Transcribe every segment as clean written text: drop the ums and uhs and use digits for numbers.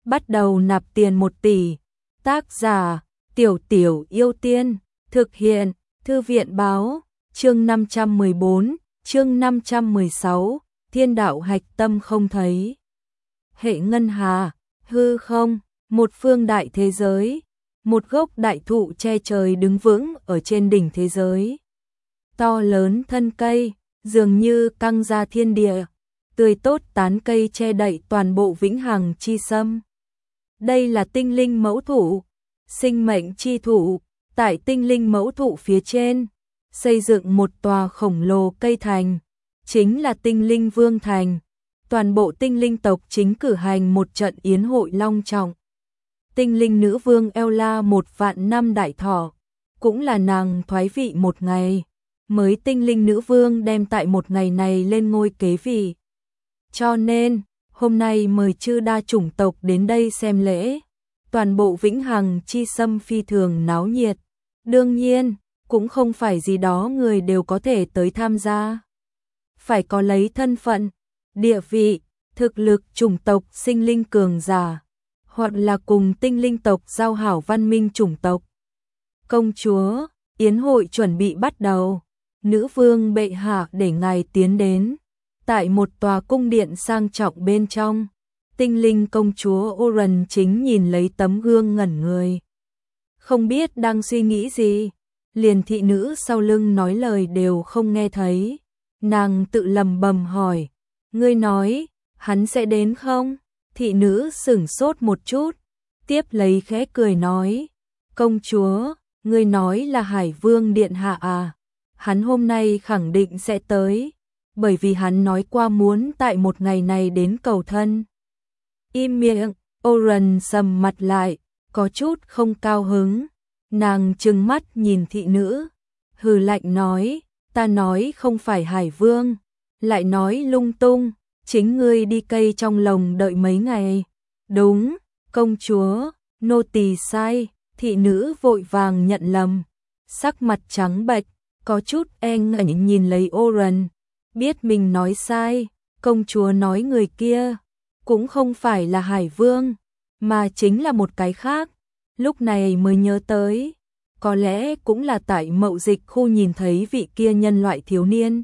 bắt đầu nạp tiền 1 tỷ. Tác giả, Tiểu Tiểu Yêu Tiên, thực hiện, Thư viện báo, chương 514, chương 516, thiên đạo hạch tâm không thấy. Hệ ngân hà, hư không, một phương đại thế giới, một gốc đại thụ che trời đứng vững ở trên đỉnh thế giới. To lớn thân cây, dường như căng ra thiên địa, tươi tốt tán cây che đậy toàn bộ vĩnh hằng chi sâm. Đây là tinh linh mẫu thụ, sinh mệnh chi thụ, tại tinh linh mẫu thụ phía trên, xây dựng một tòa khổng lồ cây thành, chính là tinh linh vương thành. Toàn bộ tinh linh tộc chính cử hành một trận yến hội long trọng. Tinh linh nữ vương Ella 1.000 năm đại thọ, cũng là nàng thoái vị 1 ngày, mới tinh linh nữ vương đem tại 1 ngày này lên ngôi kế vị. Cho nên, hôm nay mời chư đa chủng tộc đến đây xem lễ. Toàn bộ vĩnh hằng chi sâm phi thường náo nhiệt. Đương nhiên, cũng không phải gì đó người đều có thể tới tham gia. Phải có lấy thân phận, địa vị, thực lực chủng tộc sinh linh cường giả, hoặc là cùng tinh linh tộc giao hảo văn minh chủng tộc. Công chúa, yến hội chuẩn bị bắt đầu. Nữ vương bệ hạ để ngài tiến đến. Tại một tòa cung điện sang trọng bên trong, tinh linh công chúa Oren chính nhìn lấy tấm gương ngẩn người. Không biết đang suy nghĩ gì, liền thị nữ sau lưng nói lời đều không nghe thấy. Nàng tự lầm bầm hỏi, ngươi nói, hắn sẽ đến không? Thị nữ sửng sốt một chút, tiếp lấy khẽ cười nói, công chúa, ngươi nói là Hải Vương Điện Hạ à? Hắn hôm nay khẳng định sẽ tới, bởi vì hắn nói qua muốn tại 1 ngày này đến cầu thân. Im miệng, Oren sầm mặt lại, có chút không cao hứng. Nàng trừng mắt nhìn thị nữ, hừ lạnh nói, ta nói không phải Hải Vương, lại nói lung tung, chính ngươi đi cây trong lồng đợi mấy ngày. Đúng, công chúa, nô tỳ sai, thị nữ vội vàng nhận lầm, sắc mặt trắng bệch, có chút e ngại nhìn lấy Oren, biết mình nói sai, công chúa nói người kia cũng không phải là Hải Vương, mà chính là một cái khác. Lúc này mới nhớ tới, có lẽ cũng là tại mậu dịch khu nhìn thấy vị kia nhân loại thiếu niên.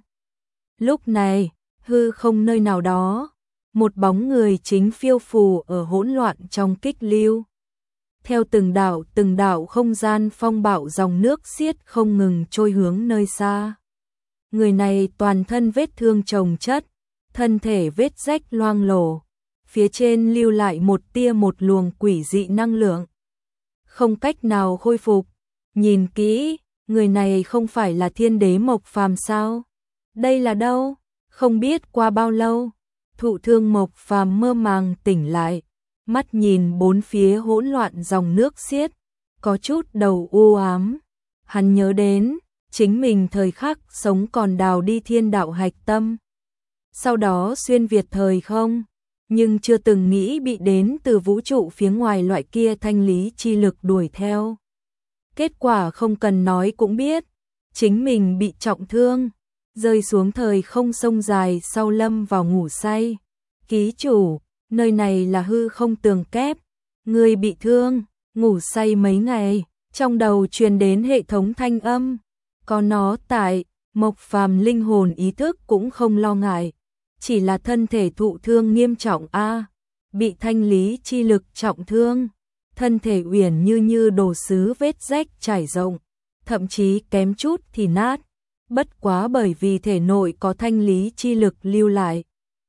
Lúc này, hư không nơi nào đó, một bóng người chính phiêu phù ở hỗn loạn trong kích lưu. Theo từng đạo không gian phong bạo dòng nước xiết không ngừng trôi hướng nơi xa. Người này toàn thân vết thương chồng chất, thân thể vết rách loang lổ, phía trên lưu lại một luồng quỷ dị năng lượng. Không cách nào khôi phục, nhìn kỹ, người này không phải là thiên đế Mộc Phàm sao? Đây là đâu? Không biết qua bao lâu, thụ thương Mộc Phàm mơ màng tỉnh lại, mắt nhìn bốn phía hỗn loạn dòng nước xiết, có chút đầu u ám. Hắn nhớ đến, chính mình thời khắc sống còn đào đi thiên đạo hạch tâm. Sau đó xuyên việt thời không, nhưng chưa từng nghĩ bị đến từ vũ trụ phía ngoài loại kia thanh lý chi lực đuổi theo. Kết quả không cần nói cũng biết, chính mình bị trọng thương, rơi xuống thời không sông dài sau lâm vào ngủ say. Ký chủ, nơi này là hư không tường kép, người bị thương, ngủ say mấy ngày, trong đầu truyền đến hệ thống thanh âm. Có nó tại, Mộc Phàm linh hồn ý thức cũng không lo ngại, chỉ là thân thể thụ thương nghiêm trọng a, bị thanh lý chi lực trọng thương, thân thể uyển như đồ sứ vết rách trải rộng, thậm chí kém chút thì nát, bất quá bởi vì thể nội có thanh lý chi lực lưu lại,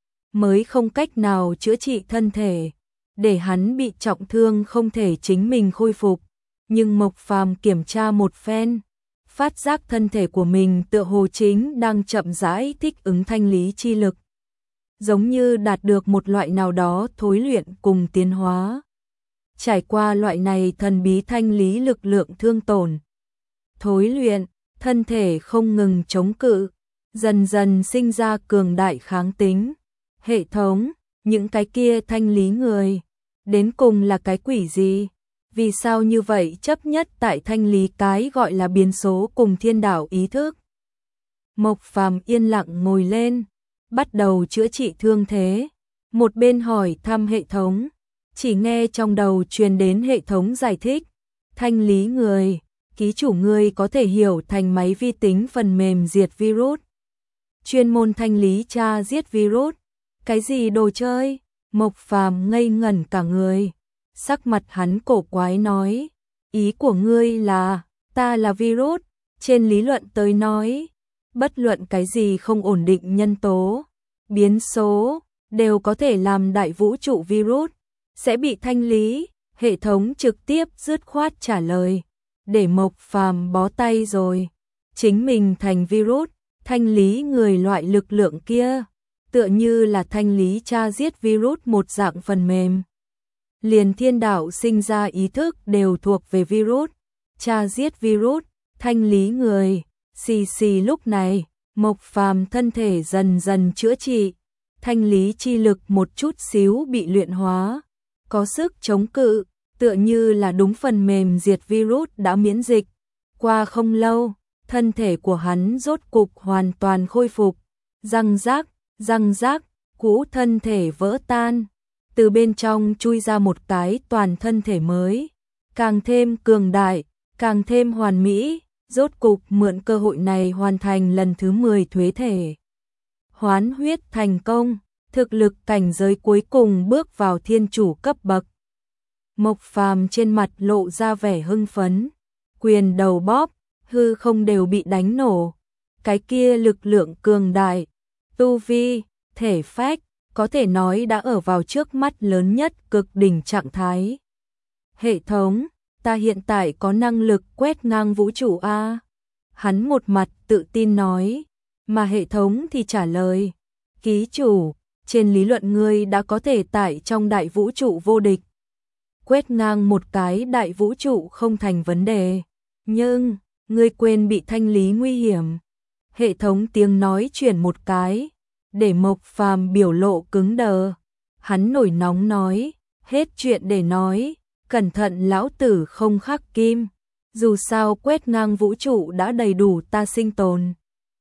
mới không cách nào chữa trị thân thể, để hắn bị trọng thương không thể chính mình khôi phục. Nhưng Mộc Phàm kiểm tra một phen, phát giác thân thể của mình tựa hồ chính đang chậm rãi thích ứng thanh lý chi lực, giống như đạt được một loại nào đó thối luyện cùng tiến hóa. Trải qua loại này thần bí thanh lý lực lượng thương tổn, thối luyện, thân thể không ngừng chống cự, dần dần sinh ra cường đại kháng tính. Hệ thống, những cái kia thanh lý người, đến cùng là cái quỷ gì? Vì sao như vậy chấp nhất tại thanh lý cái gọi là biến số cùng thiên đạo ý thức? Mộc Phàm yên lặng ngồi lên, bắt đầu chữa trị thương thế, một bên hỏi thăm hệ thống, Chỉ nghe trong đầu truyền đến hệ thống giải thích, thanh lý người, ký chủ ngươi có thể hiểu thành máy vi tính phần mềm diệt virus. Chuyên môn thanh lý tra giết virus. Cái gì đồ chơi? Mộc Phàm ngây ngẩn cả người. Sắc mặt hắn cổ quái nói, ý của ngươi là, ta là virus, trên lý luận tới nói, bất luận cái gì không ổn định nhân tố, biến số, đều có thể làm đại vũ trụ virus, sẽ bị thanh lý, hệ thống trực tiếp dứt khoát trả lời, để Mộc Phàm bó tay rồi, chính mình thành virus, thanh lý người loại lực lượng kia, tựa như là thanh lý tra giết virus một dạng phần mềm. Liền thiên đạo sinh ra ý thức đều thuộc về virus, tra giết virus, thanh lý người, xì xì lúc này, Mộc Phàm thân thể dần dần chữa trị, thanh lý chi lực một chút xíu bị luyện hóa, có sức chống cự, tựa như là đúng phần mềm diệt virus đã miễn dịch. Qua không lâu, thân thể của hắn rốt cục hoàn toàn khôi phục, răng rác, cũ thân thể vỡ tan, từ bên trong chui ra một cái toàn thân thể mới, càng thêm cường đại, càng thêm hoàn mỹ, rốt cục mượn cơ hội này hoàn thành lần thứ 10 thuế thể. Hoán huyết thành công, thực lực cảnh giới cuối cùng bước vào thiên chủ cấp bậc. Mộc Phàm trên mặt lộ ra vẻ hưng phấn, quyền đầu bóp, hư không đều bị đánh nổ. Cái kia lực lượng cường đại, tu vi, thể phách, có thể nói đã ở vào trước mắt lớn nhất cực đỉnh trạng thái. Hệ thống, ta hiện tại có năng lực quét ngang vũ trụ a. Hắn một mặt tự tin nói, mà hệ thống thì trả lời, ký chủ, trên lý luận ngươi đã có thể tại trong đại vũ trụ vô địch. Quét ngang một cái đại vũ trụ không thành vấn đề, nhưng, ngươi quên bị thanh lý nguy hiểm. Hệ thống tiếng nói chuyển một cái, để Mộc Phàm biểu lộ cứng đờ. Hắn nổi nóng nói, hết chuyện để nói, cẩn thận lão tử không khắc kim. Dù sao quét ngang vũ trụ đã đầy đủ ta sinh tồn.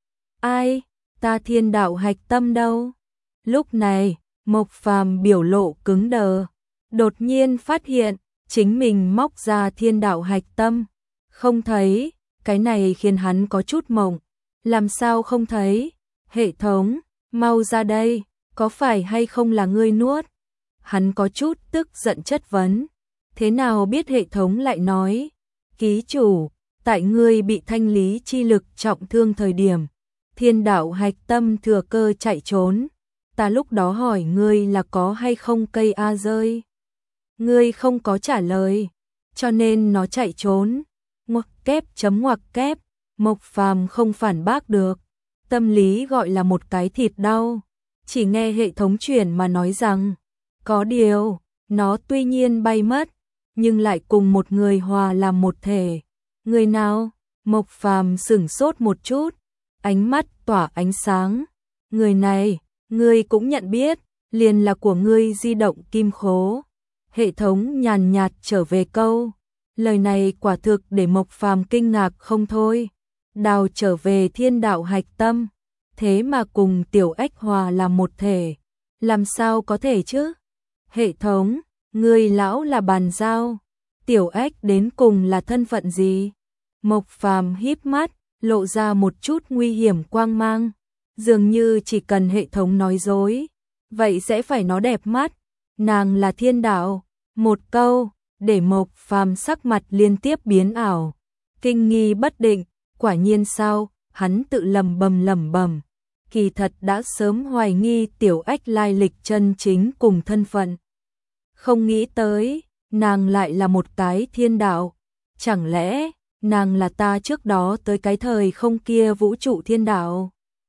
Ai, ta thiên đạo hạch tâm đâu? Lúc này, Mộc Phàm biểu lộ cứng đờ, đột nhiên phát hiện, chính mình móc ra thiên đạo hạch tâm. Không thấy, cái này khiến hắn có chút mộng. Làm sao không thấy? Hệ thống, mau ra đây, có phải hay không là ngươi nuốt? Hắn có chút tức giận chất vấn. Thế nào biết hệ thống lại nói, ký chủ, tại ngươi bị thanh lý chi lực trọng thương thời điểm, thiên đạo hạch tâm thừa cơ chạy trốn. Ta lúc đó hỏi ngươi là có hay không cây A rơi. Ngươi không có trả lời, cho nên nó chạy trốn. Ngoặc kép chấm ngoặc kép, Mộc Phàm không phản bác được. Tâm lý gọi là một cái thịt đau. Chỉ nghe hệ thống truyền mà nói rằng, có điều, nó tuy nhiên bay mất, nhưng lại cùng một người hòa làm một thể. Người nào? Mộc Phàm sửng sốt một chút, ánh mắt tỏa ánh sáng. Người này, ngươi cũng nhận biết, liền là của ngươi di động kim khố. Hệ thống nhàn nhạt trở về câu. Lời này quả thực để Mộc Phàm kinh ngạc không thôi. Đào trở về thiên đạo hạch tâm, thế mà cùng tiểu ếch hòa làm một thể. Làm sao có thể chứ? Hệ thống, ngươi lão là bàn giao. Tiểu ếch đến cùng là thân phận gì? Mộc Phàm híp mắt, lộ ra một chút nguy hiểm quang mang. Dường như chỉ cần hệ thống nói dối, vậy sẽ phải nó đẹp mắt. Nàng là thiên đạo. Một câu, để Mộc Phàm sắc mặt liên tiếp biến ảo. Kinh nghi bất định, quả nhiên sao, hắn tự lẩm bẩm. Kỳ thật đã sớm hoài nghi tiểu ếch lai lịch chân chính cùng thân phận. Không nghĩ tới, nàng lại là một cái thiên đạo. Chẳng lẽ, nàng là ta trước đó tới cái thời không kia vũ trụ thiên đạo?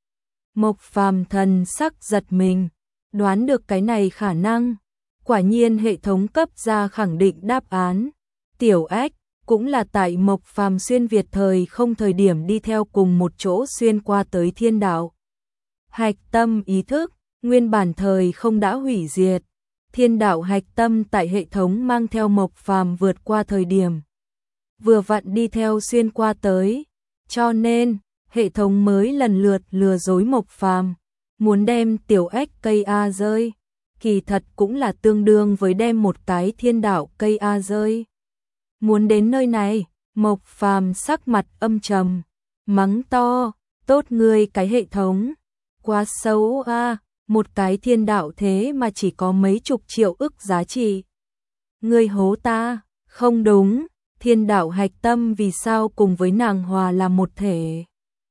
Mộc Phàm thần sắc giật mình, đoán được cái này khả năng. Quả nhiên hệ thống cấp ra khẳng định đáp án. Tiểu ếch cũng là tại Mộc Phàm xuyên Việt thời không thời điểm đi theo cùng một chỗ xuyên qua tới thiên đạo. Hạch tâm ý thức, nguyên bản thời không đã hủy diệt. Thiên đạo hạch tâm tại hệ thống mang theo Mộc Phàm vượt qua thời điểm. Vừa vặn đi theo xuyên qua tới. Cho nên, hệ thống mới lần lượt lừa dối Mộc Phàm, muốn đem tiểu ếch cây A rơi. kỳ thật cũng là tương đương với đem một cái thiên đạo cây A rơi. Muốn đến nơi này, Mộc Phàm sắc mặt âm trầm, mắng to, tốt ngươi cái hệ thống, quá xấu a, một cái thiên đạo thế mà chỉ có mấy chục triệu ức giá trị. Ngươi hố ta, không đúng, thiên đạo hạch tâm vì sao cùng với nàng hòa là một thể.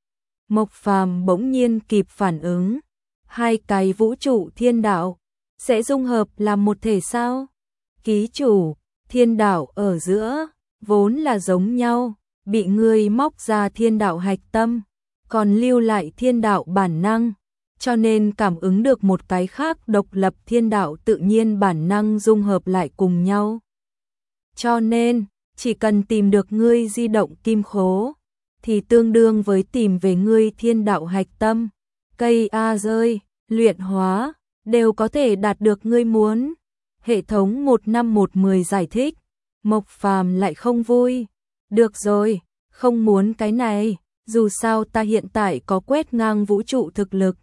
Mộc Phàm bỗng nhiên kịp phản ứng, hai cái vũ trụ thiên đạo sẽ dung hợp làm một thể sao? Ký chủ, thiên đạo ở giữa vốn là giống nhau, bị ngươi móc ra thiên đạo hạch tâm, còn lưu lại thiên đạo bản năng, cho nên cảm ứng được một cái khác độc lập thiên đạo tự nhiên bản năng dung hợp lại cùng nhau. Cho nên, chỉ cần tìm được ngươi di động kim khố, thì tương đương với tìm về ngươi thiên đạo hạch tâm, cây A rơi, luyện hóa, đều có thể đạt được ngươi muốn. Hệ thống 1510 giải thích, Mộc Phàm lại không vui. Được rồi, không muốn cái này, dù sao ta hiện tại có quét ngang vũ trụ thực lực.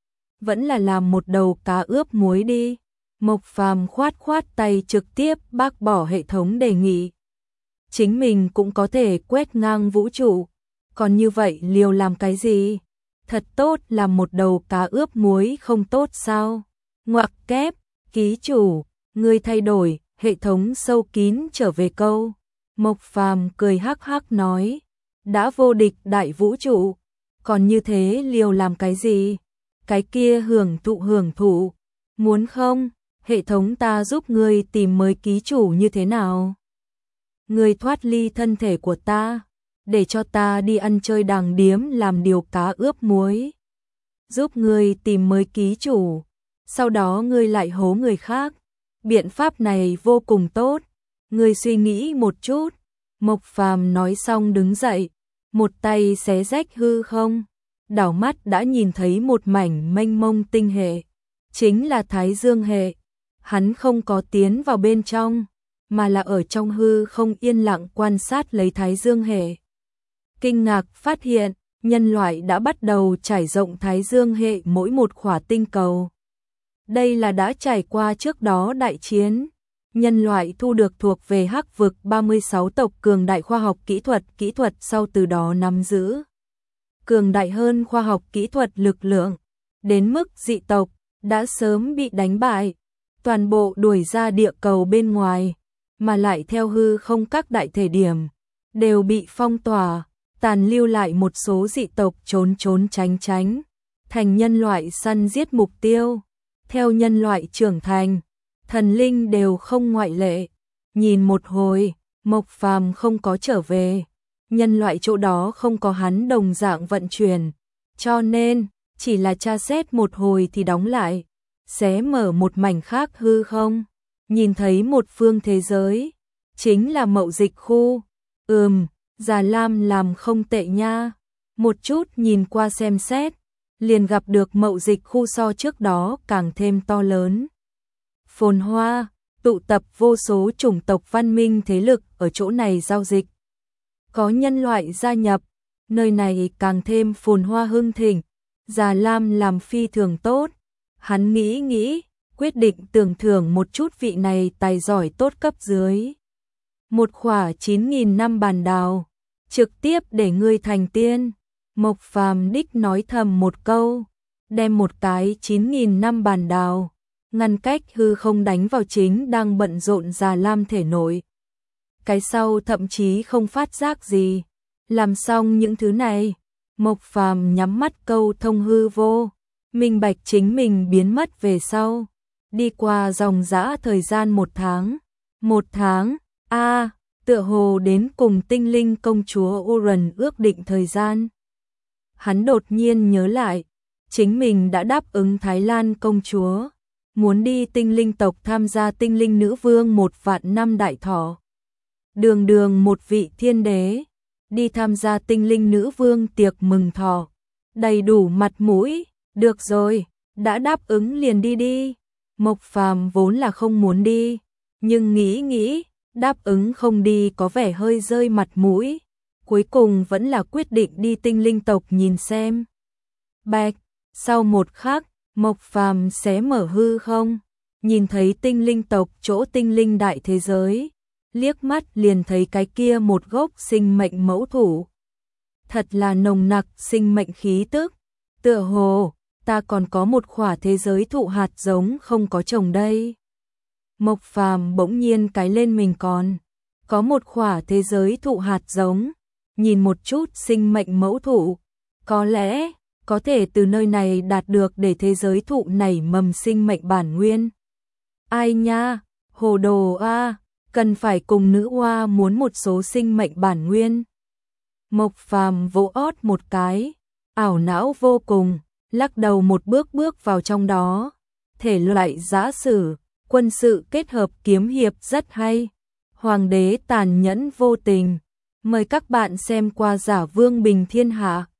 Vẫn là làm một đầu cá ướp muối đi. Mộc Phàm khoát khoát tay trực tiếp bác bỏ hệ thống đề nghị. Chính mình cũng có thể quét ngang vũ trụ, còn như vậy liều làm cái gì? Thật tốt là một đầu cá ướp muối không tốt sao? Ngoặc kép, ký chủ, ngươi thay đổi, hệ thống sâu kín trở về câu. Mộc Phàm cười hắc hắc nói, đã vô địch đại vũ trụ, còn như thế liều làm cái gì? Cái kia hưởng thụ, muốn không? Hệ thống ta giúp ngươi tìm mới ký chủ như thế nào? Ngươi thoát ly thân thể của ta, để cho ta đi ăn chơi đàng điếm làm điều cá ướp muối. Giúp ngươi tìm mới ký chủ, sau đó ngươi lại hố người khác. Biện pháp này vô cùng tốt, ngươi suy nghĩ một chút. Mộc Phàm nói xong đứng dậy, một tay xé rách hư không, đảo mắt đã nhìn thấy một mảnh mênh mông tinh hệ, chính là Thái Dương hệ. Hắn không có tiến vào bên trong, mà là ở trong hư không yên lặng quan sát lấy Thái Dương hệ. Kinh ngạc phát hiện, nhân loại đã bắt đầu trải rộng Thái Dương hệ mỗi một khỏa tinh cầu. Đây là đã trải qua trước đó đại chiến. Nhân loại thu được thuộc về Hắc vực 36 tộc cường đại khoa học kỹ thuật sau từ đó nắm giữ cường đại hơn khoa học kỹ thuật lực lượng, đến mức dị tộc đã sớm bị đánh bại, toàn bộ đuổi ra địa cầu bên ngoài, mà lại theo hư không các đại thể điểm đều bị phong tỏa, tàn lưu lại một số dị tộc trốn tránh, thành nhân loại săn giết mục tiêu. Theo nhân loại trưởng thành, thần linh đều không ngoại lệ. Nhìn một hồi, Mộc Phàm không có trở về, nhân loại chỗ đó không có hắn đồng dạng vận chuyển, cho nên chỉ là tra xét một hồi thì đóng lại, xé mở một mảnh khác hư không, nhìn thấy một phương thế giới, chính là mậu dịch khu. Già Lam làm không tệ nha. Một chút nhìn qua xem xét, liền gặp được mậu dịch khu so trước đó càng thêm to lớn. Phồn hoa, tụ tập vô số chủng tộc văn minh thế lực ở chỗ này giao dịch. Có nhân loại gia nhập, nơi này càng thêm phồn hoa hưng thịnh. Già Lam làm phi thường tốt. Hắn nghĩ, quyết định tưởng thưởng một chút vị này tài giỏi tốt cấp dưới. Một khỏa 9.000 năm bàn đào, trực tiếp để ngươi thành tiên. Mộc Phàm đích nói thầm một câu, đem một cái 9.000 năm bàn đào, ngăn cách hư không đánh vào chính đang bận rộn Già Lam thể nội. Cái sau thậm chí không phát giác gì. Làm xong những thứ này, Mộc Phàm nhắm mắt câu thông hư vô, minh bạch chính mình biến mất về sau. Đi qua dòng dã thời gian 1 tháng. 1 tháng, tựa hồ đến cùng tinh linh công chúa Oren ước định thời gian. Hắn đột nhiên nhớ lại, chính mình đã đáp ứng Thái Lan công chúa, muốn đi tinh linh tộc tham gia tinh linh nữ vương 1 vạn năm đại thọ. Đường một vị thiên đế, đi tham gia tinh linh nữ vương tiệc mừng thọ, đầy đủ mặt mũi. Được rồi, đã đáp ứng liền đi. Mộc Phàm vốn là không muốn đi, nhưng nghĩ, đáp ứng không đi có vẻ hơi rơi mặt mũi. Cuối cùng vẫn là quyết định đi tinh linh tộc nhìn xem. Bạch, sau một khắc, Mộc Phàm xé mở hư không, nhìn thấy tinh linh tộc chỗ tinh linh đại thế giới, liếc mắt liền thấy cái kia một gốc sinh mệnh mẫu thủ. Thật là nồng nặc sinh mệnh khí tức, tựa hồ ta còn có một khỏa thế giới thụ hạt giống không có trồng đây. Mộc Phàm bỗng nhiên cái lên mình còn có một khỏa thế giới thụ hạt giống, nhìn một chút sinh mệnh mẫu thụ, có lẽ có thể từ nơi này đạt được để thế giới thụ nảy mầm sinh mệnh bản nguyên. Ai nha, hồ đồ a, cần phải cùng nữ oa muốn một số sinh mệnh bản nguyên. Mộc Phàm vỗ ót một cái, ảo não vô cùng, lắc đầu một bước bước vào trong đó. Thể loại giã sử, quân sự kết hợp kiếm hiệp rất hay. Hoàng đế tàn nhẫn vô tình. Mời các bạn xem qua Giả Vương Bình Thiên Hạ.